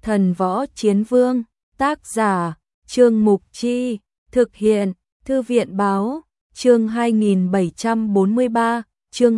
Thần Võ Chiến Vương, tác giả, Trương Mục Chi, thực hiện, Thư viện Báo, chương 2743, chương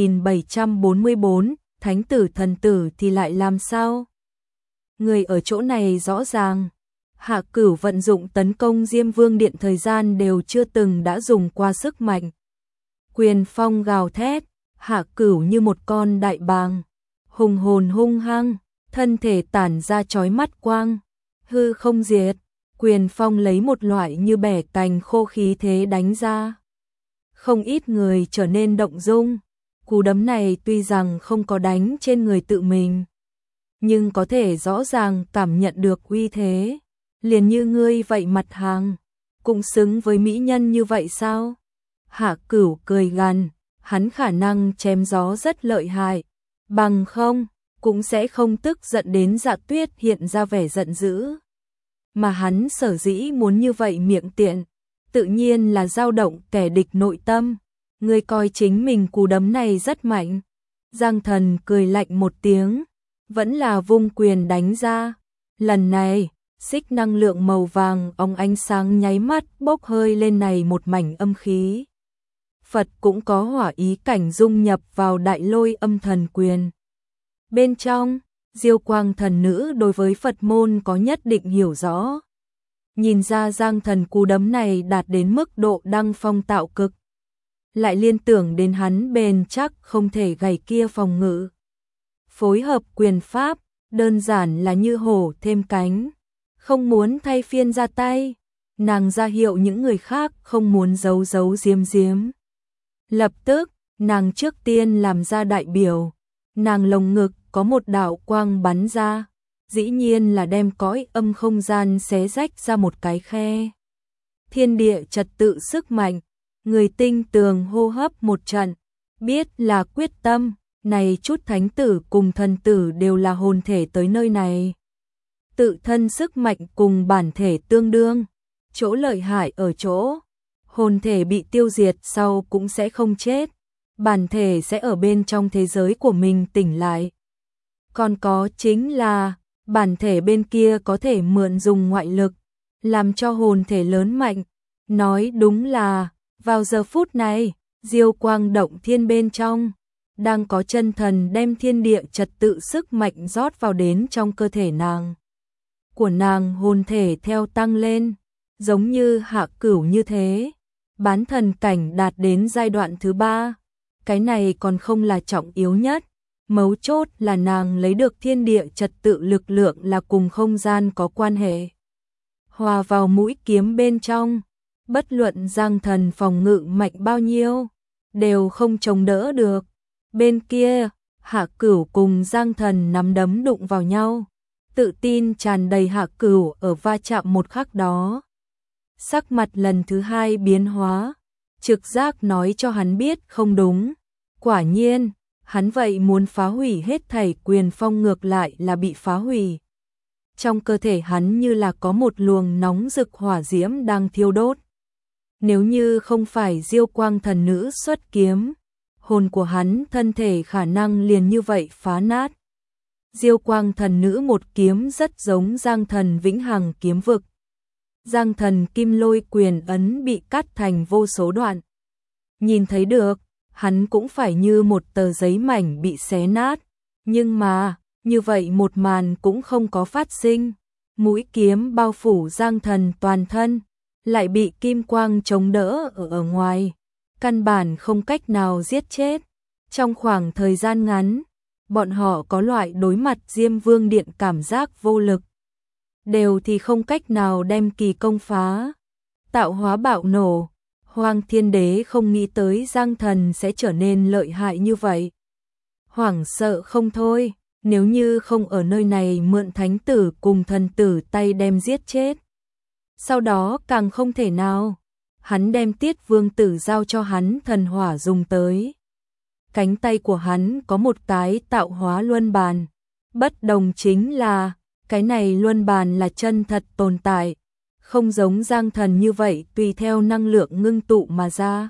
2744, Thánh tử thần tử thì lại làm sao? Người ở chỗ này rõ ràng, Hạ Cửu vận dụng tấn công Diêm Vương Điện thời gian đều chưa từng đã dùng qua sức mạnh. Quyền phong gào thét, Hạ Cửu như một con đại bàng, hùng hồn hung hăng, thân thể tản ra chói mắt quang, hư không diệt, quyền phong lấy một loại như bẻ cành khô khí thế đánh ra. Không ít người trở nên động dung, cú đấm này tuy rằng không có đánh trên người tự mình, nhưng có thể rõ ràng cảm nhận được uy thế, liền như ngươi vậy mặt hàng, cũng xứng với mỹ nhân như vậy sao? Hạ Cửu cười gằn, hắn khả năng chém gió rất lợi hại, bằng không, cũng sẽ không tức giận đến Dạ Tuyết hiện ra vẻ giận dữ. Mà hắn sở dĩ muốn như vậy miệng tiện, tự nhiên là dao động kẻ địch nội tâm, ngươi coi chính mình cú đấm này rất mạnh. Giang Thần cười lạnh một tiếng, vẫn là vung quyền đánh ra, lần này, xích năng lượng màu vàng óng ánh sáng nháy mắt bốc hơi lên này một mảnh âm khí. Phật cũng có hỏa ý cảnh dung nhập vào đại lôi âm thần quyền. Bên trong, Diêu Quang thần nữ đối với Phật môn có nhất định hiểu rõ. Nhìn ra Giang Thần cú đấm này đạt đến mức độ đăng phong tạo cực. Lại liên tưởng đến hắn bền chắc không thể gầy kia phòng ngự. Phối hợp quyền pháp, đơn giản là như hổ thêm cánh. Không muốn thay phiên ra tay, nàng ra hiệu những người khác không muốn giấu giấu giếm giếm. Lập tức, nàng trước tiên làm ra đại biểu, nàng lồng ngực có một đạo quang bắn ra, dĩ nhiên là đem cõi âm không gian xé rách ra một cái khe. Thiên địa trật tự sức mạnh, người tinh tường hô hấp một trận, biết là quyết tâm, này chút thánh tử cùng thần tử đều là hồn thể tới nơi này. Tự thân sức mạnh cùng bản thể tương đương, chỗ lợi hại ở chỗ, hồn thể bị tiêu diệt sau cũng sẽ không chết, bản thể sẽ ở bên trong thế giới của mình tỉnh lại. Còn có chính là, bản thể bên kia có thể mượn dùng ngoại lực, làm cho hồn thể lớn mạnh. Nói đúng là, vào giờ phút này, Diêu Quang động thiên bên trong, đang có chân thần đem thiên địa trật tự sức mạnh rót vào đến trong cơ thể nàng. Của nàng hồn thể theo tăng lên, giống như Hạ Cửu như thế, bán thần cảnh đạt đến giai đoạn thứ 3, cái này còn không là trọng yếu nhất, mấu chốt là nàng lấy được thiên địa trật tự lực lượng là cùng không gian có quan hệ. Hòa vào mũi kiếm bên trong, bất luận Giang Thần phòng ngự mạnh bao nhiêu, đều không chống đỡ được. Bên kia, Hạ Cửu cùng Giang Thần nắm đấm đụng vào nhau, tự tin tràn đầy. Hạ Cửu ở va chạm một khắc đó, sắc mặt lần thứ 2 biến hóa, trực giác nói cho hắn biết không đúng. Quả nhiên, hắn vậy muốn phá hủy hết thảy, quyền phong ngược lại là bị phá hủy. Trong cơ thể hắn như là có một luồng nóng rực hỏa diễm đang thiêu đốt. Nếu như không phải Diêu Quang thần nữ xuất kiếm, hồn của hắn thân thể khả năng liền như vậy phá nát. Diêu Quang thần nữ một kiếm rất giống Giang Thần vĩnh hằng kiếm vực. Giang Thần kim lôi quyền ấn bị cắt thành vô số đoạn. Nhìn thấy được, hắn cũng phải như một tờ giấy mảnh bị xé nát. Nhưng mà, như vậy một màn cũng không có phát sinh. Mũi kiếm bao phủ Giang Thần toàn thân, lại bị kim quang chống đỡ ở ngoài. Căn bản không cách nào giết chết. Trong khoảng thời gian ngắn, bọn họ có loại đối mặt Diêm Vương Điện cảm giác vô lực. Đều thì không cách nào đem kỳ công phá. Tạo hóa bạo nổ, Hoang Thiên Đế không nghĩ tới Giang Thần sẽ trở nên lợi hại như vậy. Hoảng sợ không thôi, nếu như không ở nơi này mượn thánh tử cùng thần tử tay đem giết chết. Sau đó càng không thể nào, hắn đem Tiết Vương tử giao cho hắn thần hỏa dùng tới. Cánh tay của hắn có một cái tạo hóa luân bàn, bất đồng chính là, cái này luân bàn là chân thật tồn tại, không giống Giang Thần như vậy tùy theo năng lượng ngưng tụ mà ra.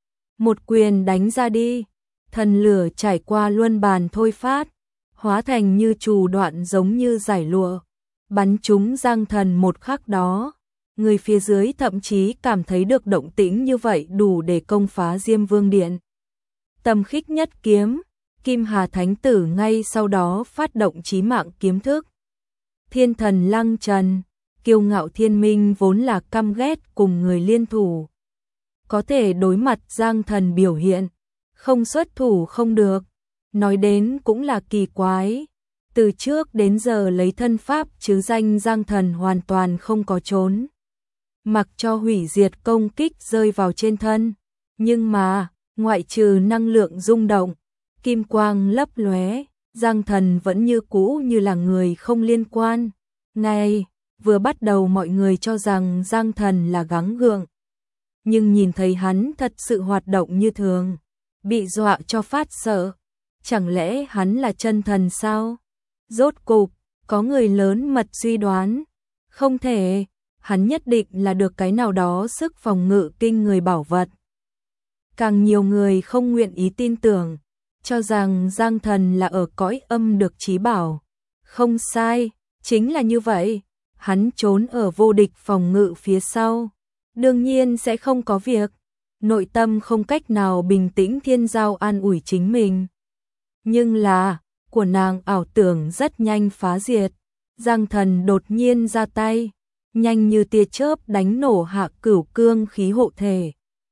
Một quyền đánh ra đi, thần lửa trải qua luân bàn thôi phát, hóa thành như trù đoạn giống như giải lụa, bắn trúng Giang Thần một khắc đó. Người phía dưới thậm chí cảm thấy được động tĩnh như vậy đủ để công phá Diêm Vương Điện. Tầm Khích Nhất Kiếm, Kim Hà Thánh Tử ngay sau đó phát động chí mạng kiếm thức. Thiên Thần Lăng Trần, kiêu ngạo thiên minh vốn là căm ghét cùng người liên thủ. Có thể đối mặt Giang Thần biểu hiện, không xuất thủ không được. Nói đến cũng là kỳ quái. Từ trước đến giờ lấy thân pháp chứ danh Giang Thần hoàn toàn không có trốn. Mặc cho hủy diệt công kích rơi vào trên thân. Nhưng mà, ngoại trừ năng lượng rung động, kim quang lấp lóe, Giang Thần vẫn như cũ như là người không liên quan. Ngay, vừa bắt đầu mọi người cho rằng Giang Thần là gắng gượng. Nhưng nhìn thấy hắn thật sự hoạt động như thường, bị dọa cho phát sợ. Chẳng lẽ hắn là chân thần sao? Rốt cục, có người lớn mật suy đoán. Không thể, hắn nhất định là được cái nào đó sức phòng ngự kinh người bảo vật. Càng nhiều người không nguyện ý tin tưởng, cho rằng Giang Thần là ở cõi âm được trí bảo. Không sai, chính là như vậy. Hắn trốn ở vô địch phòng ngự phía sau. Đương nhiên sẽ không có việc. Nội tâm không cách nào bình tĩnh Thiên Giao an ủi chính mình. Nhưng là, của nàng ảo tưởng rất nhanh phá diệt. Giang Thần đột nhiên ra tay, nhanh như tia chớp đánh nổ Hạ Cửu cương khí hộ thể.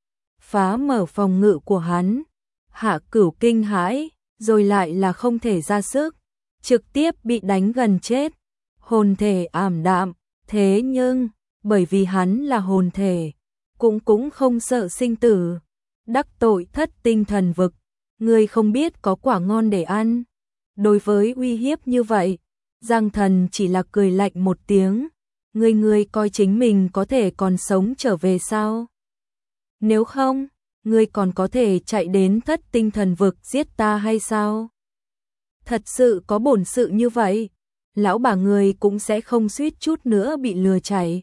Phá mở phòng ngự của hắn. Hạ Cửu kinh hãi, rồi lại là không thể ra sức, trực tiếp bị đánh gần chết. Hồn thể ảm đạm, thế nhưng, bởi vì hắn là hồn thể, cũng không sợ sinh tử. Đắc tội Thất Tinh Thần Vực, người không biết có quả ngon để ăn. Đối với uy hiếp như vậy, Giang Thần chỉ là cười lạnh một tiếng. Người coi chính mình có thể còn sống trở về sao? Nếu không, ngươi còn có thể chạy đến Thất Tinh Thần Vực giết ta hay sao? Thật sự có bổn sự như vậy, lão bà người cũng sẽ không suýt chút nữa bị lừa chạy.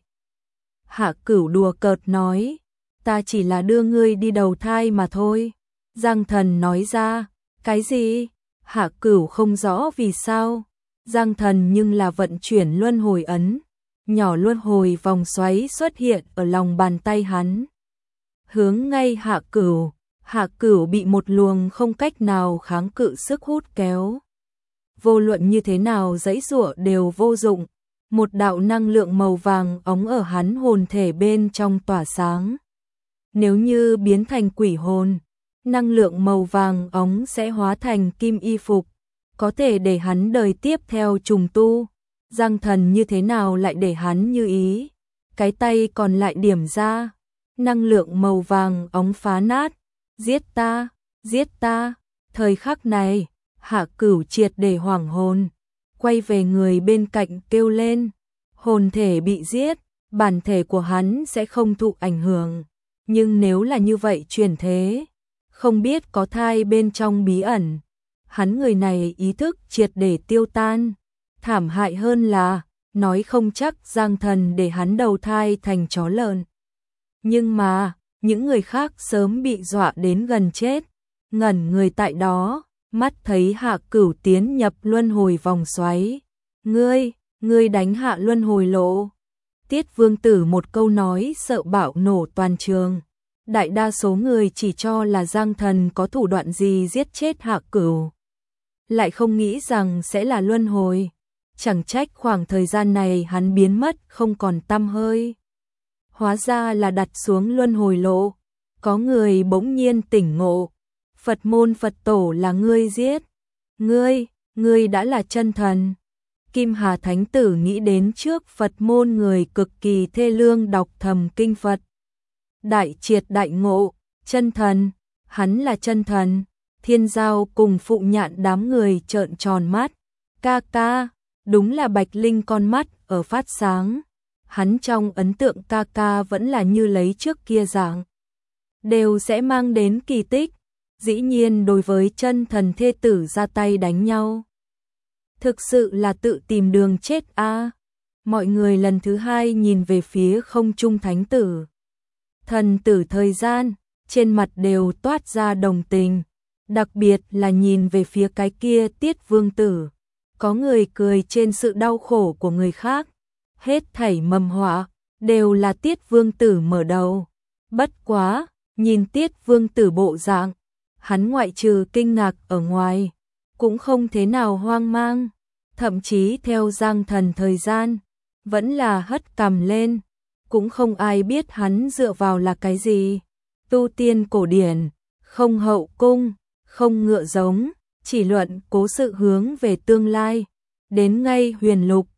Hạ Cửu đùa cợt nói, ta chỉ là đưa ngươi đi đầu thai mà thôi. Giang Thần nói ra, cái gì? Hạ Cửu không rõ vì sao. Giang Thần nhưng là vận chuyển luân hồi ấn, nhỏ luân hồi vòng xoáy xuất hiện ở lòng bàn tay hắn. Hướng ngay Hạ Cửu, Hạ Cửu bị một luồng không cách nào kháng cự sức hút kéo. Vô luận như thế nào giãy giụa đều vô dụng, một đạo năng lượng màu vàng óng ở hắn hồn thể bên trong tỏa sáng. Nếu như biến thành quỷ hồn, năng lượng màu vàng óng sẽ hóa thành kim y phục, có thể để hắn đời tiếp theo trùng tu. Giang Thần như thế nào lại để hắn như ý, cái tay còn lại điểm ra. Năng lượng màu vàng óng phá nát, giết ta, giết ta. Thời khắc này, Hạ Cửu triệt để hoảng hồn, quay về người bên cạnh kêu lên, hồn thể bị giết, bản thể của hắn sẽ không thụ ảnh hưởng, nhưng nếu là như vậy chuyển thế, không biết có thai bên trong bí ẩn, hắn người này ý thức triệt để tiêu tan, thảm hại hơn là, nói không chắc Giang Thần để hắn đầu thai thành chó lợn. Nhưng mà, những người khác sớm bị dọa đến gần chết, ngẩn người tại đó, mắt thấy Hạ Cửu tiến nhập luân hồi vòng xoáy. Ngươi đánh hạ luân hồi lộ. Tiết Vương Tử một câu nói sợ bạo nổ toàn trường. Đại đa số người chỉ cho là Giang Thần có thủ đoạn gì giết chết Hạ Cửu, lại không nghĩ rằng sẽ là luân hồi. Chẳng trách khoảng thời gian này hắn biến mất không còn tăm hơi. Hóa ra là đặt xuống luân hồi lộ. Có người bỗng nhiên tỉnh ngộ. Phật môn Phật tổ là ngươi giết. Ngươi đã là chân thần. Kim Hà Thánh Tử nghĩ đến trước Phật môn người cực kỳ thê lương đọc thầm kinh Phật. Đại triệt đại ngộ, chân thần, hắn là chân thần. Thiên Giao cùng Phụ Nhạn đám người trợn tròn mắt. Ca, đúng là Bạch Linh con mắt ở phát sáng. Hắn trong ấn tượng ca vẫn là như lấy trước kia dạng, đều sẽ mang đến kỳ tích. Dĩ nhiên đối với chân thần thê tử ra tay đánh nhau, thực sự là tự tìm đường chết a. Mọi người lần thứ hai nhìn về phía không trung thánh tử. Thần tử thời gian, trên mặt đều toát ra đồng tình, đặc biệt là nhìn về phía cái kia Tiết Vương Tử. có người cười trên sự đau khổ của người khác. Hết thảy mầm họa đều là Tiết Vương Tử mở đầu. Bất quá, nhìn Tiết Vương Tử bộ dạng, hắn ngoại trừ kinh ngạc ở ngoài, cũng không thế nào hoang mang, thậm chí theo Giang Thần thời gian, vẫn là hất cằm lên, cũng không ai biết hắn dựa vào là cái gì. Tu tiên cổ điển, không hậu cung, không ngựa giống, chỉ luận cố sự hướng về tương lai. Đến ngay huyền lục,